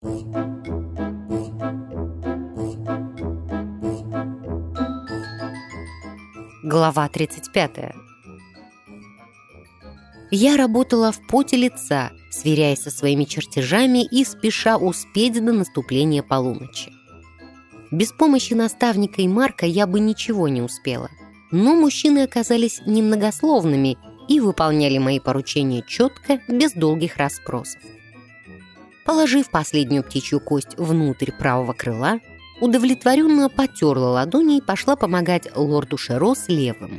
Глава 35. Я работала в поте лица, сверяясь со своими чертежами и спеша успеть до наступления полуночи. Без помощи наставника и Марка я бы ничего не успела, но мужчины оказались немногословными и выполняли мои поручения четко, без долгих расспросов. Положив последнюю птичью кость внутрь правого крыла, удовлетворенно потерла ладони и пошла помогать лорду Шеро с левым.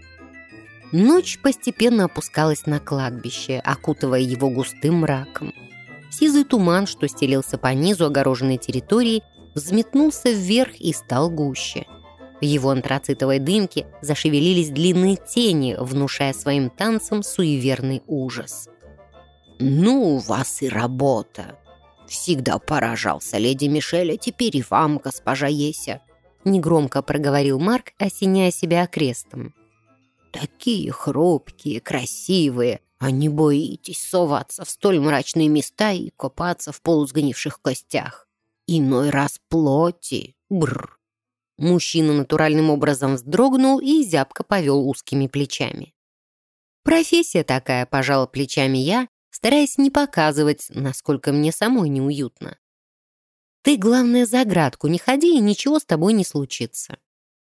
Ночь постепенно опускалась на кладбище, окутывая его густым мраком. Сизый туман, что стелился по низу огороженной территории, взметнулся вверх и стал гуще. В его антрацитовой дымке зашевелились длинные тени, внушая своим танцем суеверный ужас. «Ну, у вас и работа!» «Всегда поражался леди Мишель, а теперь и вам, госпожа Еся!» Негромко проговорил Марк, осеняя себя крестом. «Такие хрупкие, красивые, а не боитесь соваться в столь мрачные места и копаться в полусгнивших костях. Иной раз плоти, бррр!» Мужчина натуральным образом вздрогнул и зябко повел узкими плечами. «Профессия такая», — пожала плечами я, стараясь не показывать, насколько мне самой неуютно. «Ты, главное, за оградку не ходи, и ничего с тобой не случится».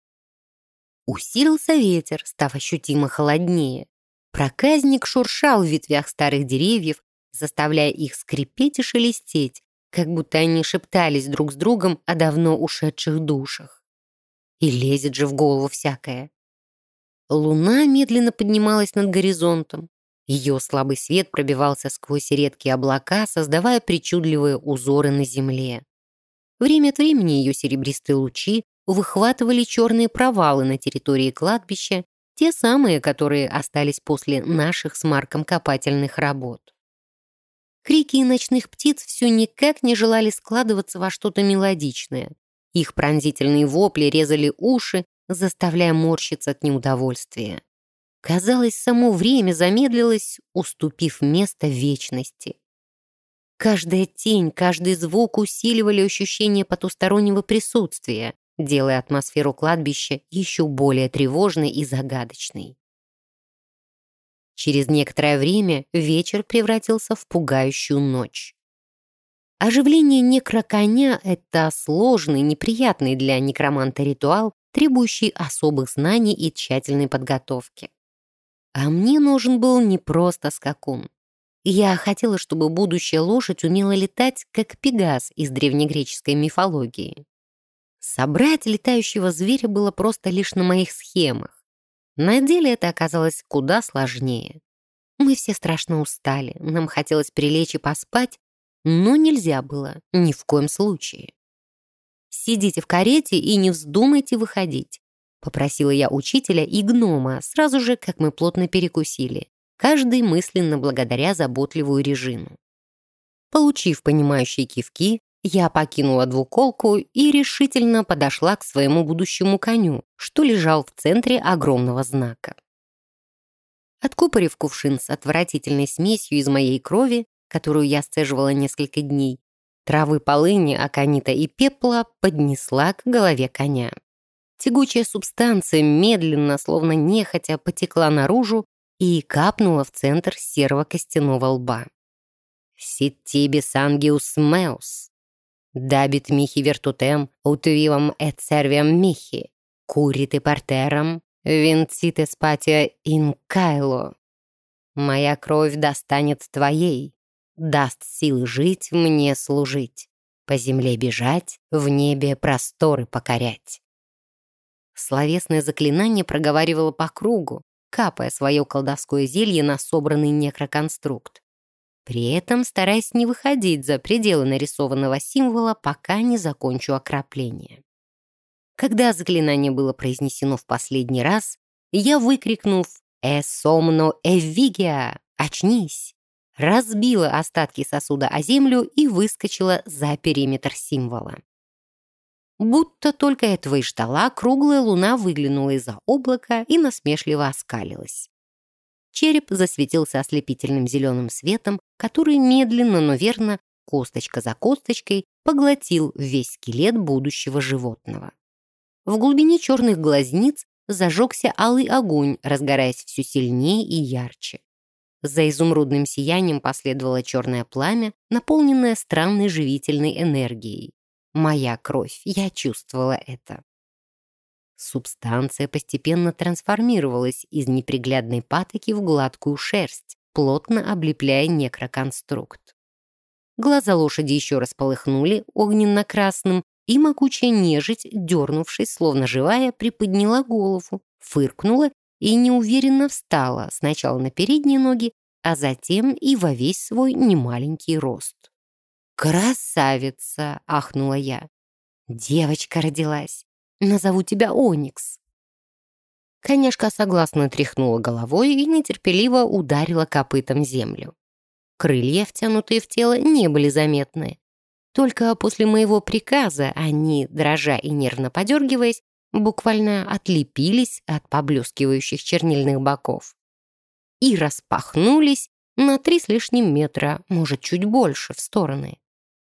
Усилился ветер, став ощутимо холоднее. Проказник шуршал в ветвях старых деревьев, заставляя их скрипеть и шелестеть, как будто они шептались друг с другом о давно ушедших душах. И лезет же в голову всякое. Луна медленно поднималась над горизонтом. Ее слабый свет пробивался сквозь редкие облака, создавая причудливые узоры на земле. Время от времени ее серебристые лучи выхватывали черные провалы на территории кладбища, те самые, которые остались после наших с Марком копательных работ. Крики ночных птиц все никак не желали складываться во что-то мелодичное. Их пронзительные вопли резали уши, заставляя морщиться от неудовольствия. Казалось, само время замедлилось, уступив место вечности. Каждая тень, каждый звук усиливали ощущение потустороннего присутствия, делая атмосферу кладбища еще более тревожной и загадочной. Через некоторое время вечер превратился в пугающую ночь. Оживление некроконя — это сложный, неприятный для некроманта ритуал, требующий особых знаний и тщательной подготовки. А мне нужен был не просто скакун. Я хотела, чтобы будущая лошадь умела летать, как Пегас из древнегреческой мифологии. Собрать летающего зверя было просто лишь на моих схемах. На деле это оказалось куда сложнее. Мы все страшно устали, нам хотелось прилечь и поспать, но нельзя было, ни в коем случае. «Сидите в карете и не вздумайте выходить», — попросила я учителя и гнома, сразу же, как мы плотно перекусили, каждый мысленно благодаря заботливую Режину. Получив понимающие кивки, я покинула двуколку и решительно подошла к своему будущему коню, что лежал в центре огромного знака. Откупорив кувшин с отвратительной смесью из моей крови, которую я сцеживала несколько дней, травы полыни, аконита и пепла поднесла к голове коня. Тягучая субстанция медленно, словно нехотя, потекла наружу и капнула в центр серого костяного лба. «Ситтибис ангиус меус, дабит михи вертутем, утвивам эт сервиам михи, курите партерам, винците спатия ин кайло. Моя кровь достанет твоей, даст силы жить, мне служить, по земле бежать, в небе просторы покорять». Словесное заклинание проговаривало по кругу, капая свое колдовское зелье на собранный некроконструкт. При этом стараясь не выходить за пределы нарисованного символа, пока не закончу окропление. Когда заклинание было произнесено в последний раз, я, выкрикнув «Эсомно эвигия! Очнись!», разбила остатки сосуда о землю и выскочила за периметр символа. Будто только этого и ждала, круглая луна выглянула из-за облака и насмешливо оскалилась. Череп засветился ослепительным зеленым светом, который медленно, но верно косточка за косточкой поглотил весь скелет будущего животного. В глубине черных глазниц зажегся алый огонь, разгораясь все сильнее и ярче. За изумрудным сиянием последовало черное пламя, наполненное странной живительной энергией. Моя кровь, я чувствовала это. Субстанция постепенно трансформировалась из неприглядной патоки в гладкую шерсть, плотно облепляя некроконструкт. Глаза лошади еще раз полыхнули огненно-красным, и могучая нежить, дернувшись, словно живая, приподняла голову, фыркнула и неуверенно встала сначала на передние ноги, а затем и во весь свой немаленький рост. «Красавица!» — ахнула я. «Девочка родилась! Назову тебя Оникс!» Коняшка согласно тряхнула головой и нетерпеливо ударила копытом землю. Крылья, втянутые в тело, не были заметны. Только после моего приказа они, дрожа и нервно подергиваясь, буквально отлепились от поблескивающих чернильных боков и распахнулись на 3 с лишним метра, может, чуть больше, в стороны.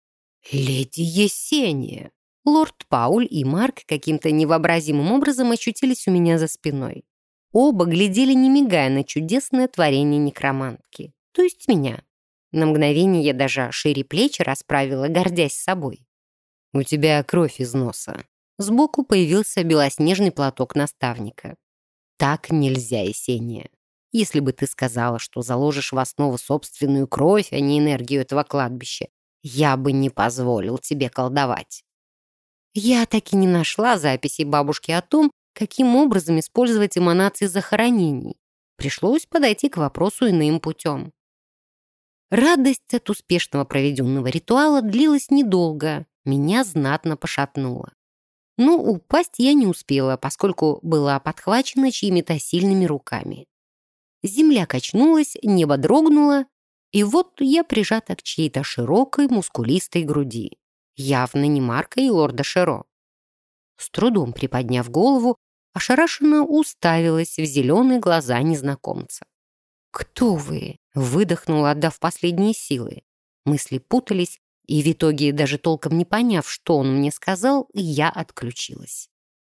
«Леди Есения!» Лорд Пауль и Марк каким-то невообразимым образом очутились у меня за спиной. Оба глядели, не мигая, на чудесное творение некромантки, то есть меня. На мгновение я даже шире плечи расправила, гордясь собой. «У тебя кровь из носа». Сбоку появился белоснежный платок наставника. «Так нельзя, Есения. Если бы ты сказала, что заложишь в основу собственную кровь, а не энергию этого кладбища, я бы не позволил тебе колдовать». Я так и не нашла записей бабушки о том, каким образом использовать эманации захоронений. Пришлось подойти к вопросу иным путем. Радость от успешного проведенного ритуала длилась недолго, меня знатно пошатнуло. Но упасть я не успела, поскольку была подхвачена чьими-то сильными руками. Земля качнулась, небо дрогнуло, и вот я прижата к чьей-то широкой, мускулистой груди. Явно не Марка и лорда Шеро. С трудом приподняв голову, ошарашенно уставилась в зеленые глаза незнакомца. «Кто вы?» — выдохнула, отдав последние силы. Мысли путались, и в итоге, даже толком не поняв, что он мне сказал, я отключилась.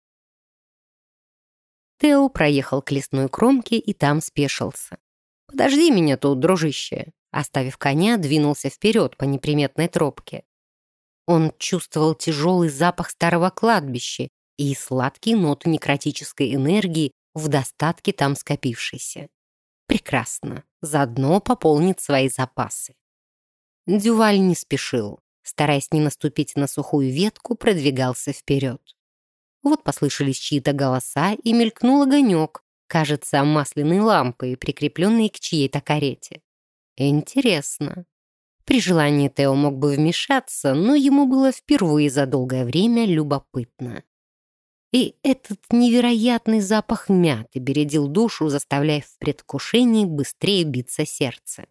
Тео проехал к лесной кромке и там спешился. «Подожди меня тут, дружище!» Оставив коня, двинулся вперед по неприметной тропке. Он чувствовал тяжелый запах старого кладбища и сладкие ноты некротической энергии в достатке там скопившейся. Прекрасно, заодно пополнит свои запасы. Дюваль не спешил, стараясь не наступить на сухую ветку, продвигался вперед. Вот послышались чьи-то голоса, и мелькнул огонек, кажется, масляной лампой, прикрепленной к чьей-то карете. Интересно. При желании Тео мог бы вмешаться, но ему было впервые за долгое время любопытно. И этот невероятный запах мяты бередил душу, заставляя в предвкушении быстрее биться сердце.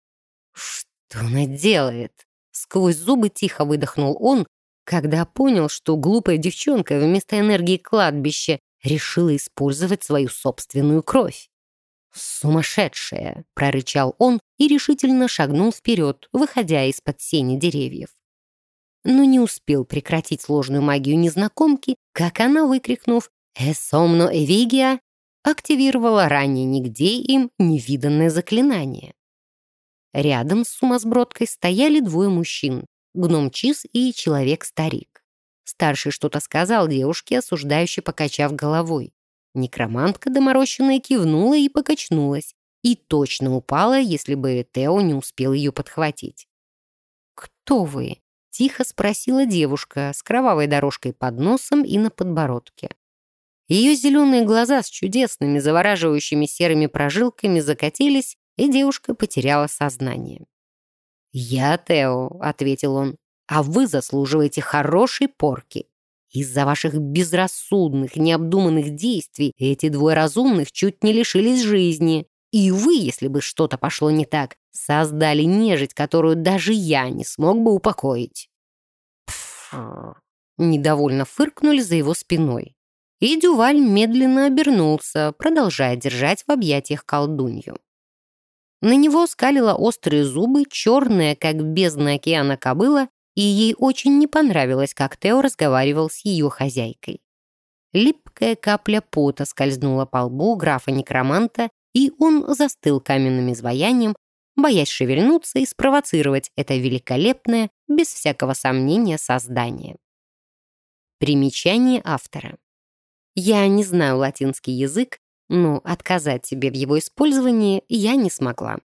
«Что она делает?» Сквозь зубы тихо выдохнул он, когда понял, что глупая девчонка вместо энергии кладбища решила использовать свою собственную кровь. «Сумасшедшая!» — прорычал он и решительно шагнул вперед, выходя из-под сени деревьев. Но не успел прекратить сложную магию незнакомки, как она, выкрикнув «Эсомно эвигия», активировала ранее нигде им невиданное заклинание. Рядом с сумасбродкой стояли 2 мужчин — гном-чиз и человек-старик. Старший что-то сказал девушке, осуждающе покачав головой. Некромантка доморощенная кивнула и покачнулась, и точно упала, если бы Тео не успел ее подхватить. «Кто вы?» — тихо спросила девушка с кровавой дорожкой под носом и на подбородке. Ее зеленые глаза с чудесными, завораживающими серыми прожилками закатились, и девушка потеряла сознание. «Я Тео», — ответил он, — «а вы заслуживаете хорошей порки. Из-за ваших безрассудных, необдуманных действий эти 2 разумных чуть не лишились жизни. И вы, если бы что-то пошло не так, создали нежить, которую даже я не смог бы упокоить». «Пф!» Недовольно фыркнули за его спиной. И Дюваль медленно обернулся, продолжая держать в объятиях колдунью. На него скалила острые зубы, черная, как бездна океана кобыла, и ей очень не понравилось, как Тео разговаривал с ее хозяйкой. Липкая капля пота скользнула по лбу графа-некроманта, и он застыл каменным изваянием, боясь шевельнуться и спровоцировать это великолепное, без всякого сомнения, создание. Примечание автора. Я не знаю латинский язык, но отказать себе в его использовании я не смогла.